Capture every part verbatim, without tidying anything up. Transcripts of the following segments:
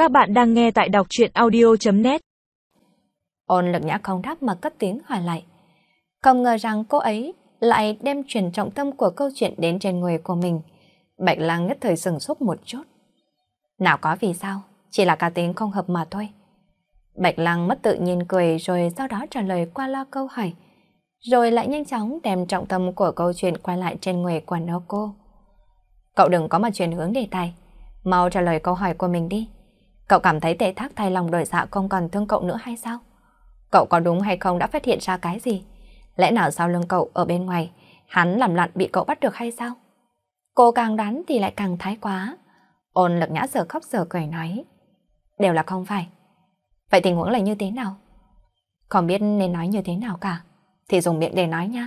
Các bạn đang nghe tại đọc truyện audio chấm net. Ôn Lực Nhã không đáp mà cất tiếng hỏi lại. Không ngờ rằng cô ấy lại đem chuyển trọng tâm của câu chuyện đến trên người của mình. Bạch Lang nhất thời sừng sốt một chút. Nào có vì sao, chỉ là cá tính không hợp mà thôi. Bạch Lang mất tự nhiên cười rồi sau đó trả lời qua loa câu hỏi. Rồi lại nhanh chóng đem trọng tâm của câu chuyện quay lại trên người của nó cô. Cậu đừng có mà chuyển hướng đề tài. Mau trả lời câu hỏi của mình đi. Cậu cảm thấy Tề Thác thay lòng đổi dạ không còn thương cậu nữa hay sao? Cậu có đúng hay không đã phát hiện ra cái gì? Lẽ nào sau lưng cậu ở bên ngoài, hắn làm loạn bị cậu bắt được hay sao? Cô càng đoán thì lại càng thái quá. Ôn Lực Nhã giờ khóc giờ cười nói. Đều là không phải. Vậy tình huống là như thế nào? Không biết nên nói như thế nào cả. Thì dùng miệng để nói nha.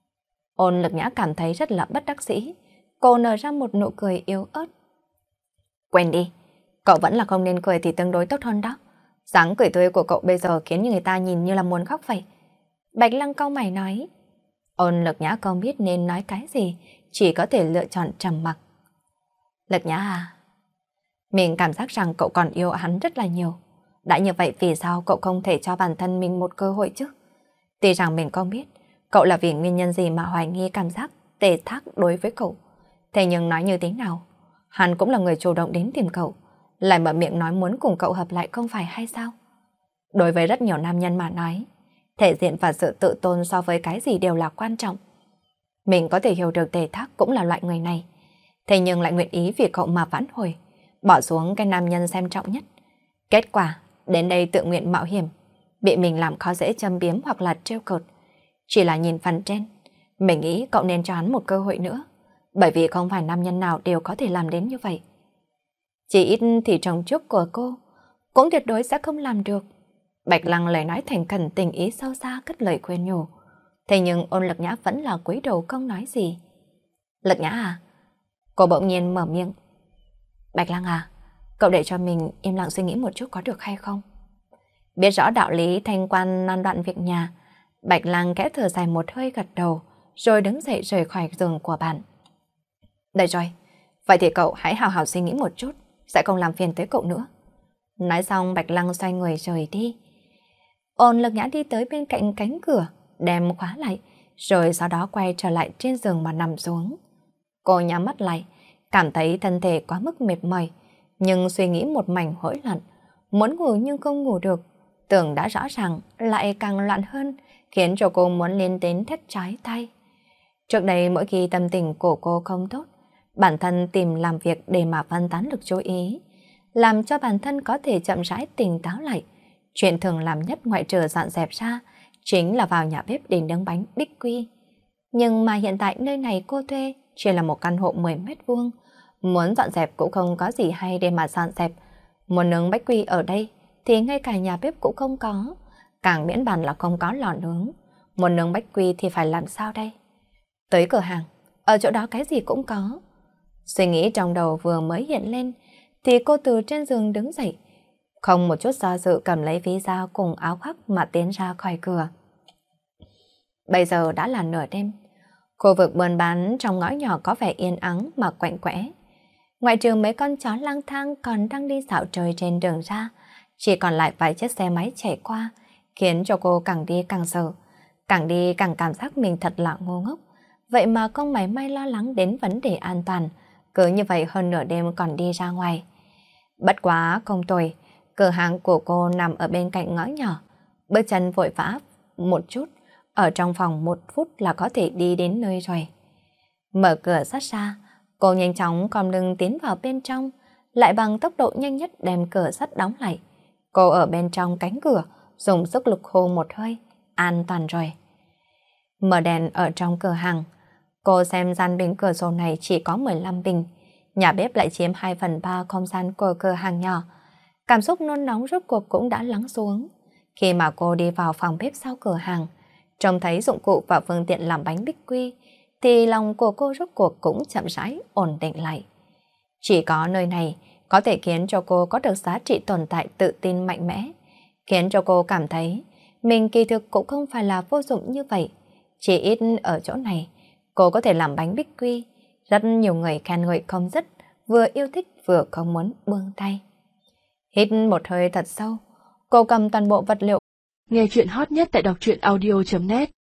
Ôn Lực Nhã cảm thấy rất là bất đắc dĩ. Cô nở ra một nụ cười yếu ớt. Quên đi. Cậu vẫn là không nên cười thì tương đối tốt hơn đó. Dáng cười tươi của cậu bây giờ khiến người ta nhìn như là muốn khóc vậy. Bạch Lăng cau mày nói. Ôn Lực Nhã không biết nên nói cái gì, chỉ có thể lựa chọn trầm mặc. Lực Nhã à, mình cảm giác rằng cậu còn yêu hắn rất là nhiều. Đã như vậy vì sao cậu không thể cho bản thân mình một cơ hội chứ? Tuy rằng mình không biết cậu là vì nguyên nhân gì mà hoài nghi cảm giác Tề Thác đối với cậu. Thế nhưng nói như thế nào, hắn cũng là người chủ động đến tìm cậu, lại mở miệng nói muốn cùng cậu hợp lại không phải hay sao? Đối với rất nhiều nam nhân mà nói, thể diện và sự tự tôn so với cái gì đều là quan trọng. Mình có thể hiểu được Tề Thác cũng là loại người này, thế nhưng lại nguyện ý vì cậu mà vãn hồi, bỏ xuống cái nam nhân xem trọng nhất. Kết quả, đến đây tự nguyện mạo hiểm, bị mình làm khó dễ châm biếm hoặc là trêu cợt. Chỉ là nhìn phần trên, mình nghĩ cậu nên cho hắn một cơ hội nữa, bởi vì không phải nam nhân nào đều có thể làm đến như vậy. Chỉ ít thì trong trước của cô cũng tuyệt đối sẽ không làm được. Bạch Lăng lời nói thành khẩn tình ý sâu xa cất lời khuyên nhủ. Thế nhưng Ôn Lực Nhã vẫn là cúi đầu không nói gì. Lực Nhã à? Cô bỗng nhiên mở miệng. Bạch Lăng à, cậu để cho mình im lặng suy nghĩ một chút có được hay không? Biết rõ đạo lý thanh quan nan đoạn việc nhà, Bạch Lăng kẽ thở dài một hơi gật đầu, rồi đứng dậy rời khỏi giường của bạn. Được rồi, vậy thì cậu hãy hào hào suy nghĩ một chút, sẽ không làm phiền tới cậu nữa. Nói xong Bạch Lăng xoay người rời đi. Ôn Lực Nhã đi tới bên cạnh cánh cửa, đem khóa lại, rồi sau đó quay trở lại trên giường mà nằm xuống. Cô nhắm mắt lại, cảm thấy thân thể quá mức mệt mỏi, nhưng suy nghĩ một mảnh hỗn loạn, muốn ngủ nhưng không ngủ được, tưởng đã rõ ràng lại càng loạn hơn, khiến cho cô muốn lên đến thét trái tay. Trước đây mỗi khi tâm tình của cô không tốt, bản thân tìm làm việc để mà phân tán lực chú ý, làm cho bản thân có thể chậm rãi tỉnh táo lại. Chuyện thường làm nhất ngoại trừ dọn dẹp ra, chính là vào nhà bếp để nướng bánh bích quy. Nhưng mà hiện tại nơi này cô thuê chỉ là một căn hộ mười mét vuông, muốn dọn dẹp cũng không có gì hay để mà dọn dẹp. Muốn nướng bánh quy ở đây thì ngay cả nhà bếp cũng không có, càng miễn bàn là không có lò nướng. Muốn nướng bánh quy thì phải làm sao đây? Tới cửa hàng, ở chỗ đó cái gì cũng có. Suy nghĩ trong đầu vừa mới hiện lên thì cô từ trên giường đứng dậy, không một chút do dự cầm lấy ví da cùng áo khoác mà tiến ra khỏi cửa. Bây giờ đã là nửa đêm, khu vực buôn bán trong ngõ nhỏ có vẻ yên ắng mà quạnh quẽ. Ngoại trừ mấy con chó lang thang còn đang đi dạo trời trên đường ra, chỉ còn lại vài chiếc xe máy chạy qua, khiến cho cô càng đi càng sợ, càng đi càng cảm giác mình thật là ngu ngốc. Vậy mà không mảy may lo lắng đến vấn đề an toàn, cứ như vậy hơn nửa đêm còn đi ra ngoài. Bất quá không tồi, cửa hàng của cô nằm ở bên cạnh ngõ nhỏ, bước chân vội vã một chút, ở trong phòng một phút là có thể đi đến nơi rồi. Mở cửa sát ra, cô nhanh chóng cong lưng tiến vào bên trong, lại bằng tốc độ nhanh nhất đem cửa sắt đóng lại. Cô ở bên trong cánh cửa, dùng sức lực hô một hơi, an toàn rồi. Mở đèn ở trong cửa hàng, cô xem gian bên cửa sổ này chỉ có mười lăm bình, nhà bếp lại chiếm hai phần ba không gian của cửa hàng nhỏ. Cảm xúc nôn nóng rốt cuộc cũng đã lắng xuống. Khi mà cô đi vào phòng bếp sau cửa hàng, trông thấy dụng cụ và phương tiện làm bánh bích quy, thì lòng của cô rốt cuộc cũng chậm rãi ổn định lại. Chỉ có nơi này có thể khiến cho cô có được giá trị tồn tại tự tin mạnh mẽ, khiến cho cô cảm thấy mình kỳ thực cũng không phải là vô dụng như vậy. Chỉ ít ở chỗ này, cô có thể làm bánh bích quy, rất nhiều người khen ngợi không dứt, vừa yêu thích vừa không muốn buông tay. Hít một hơi thật sâu, cô cầm toàn bộ vật liệu. Nghe chuyện hot nhất tại đọc truyện audio chấm net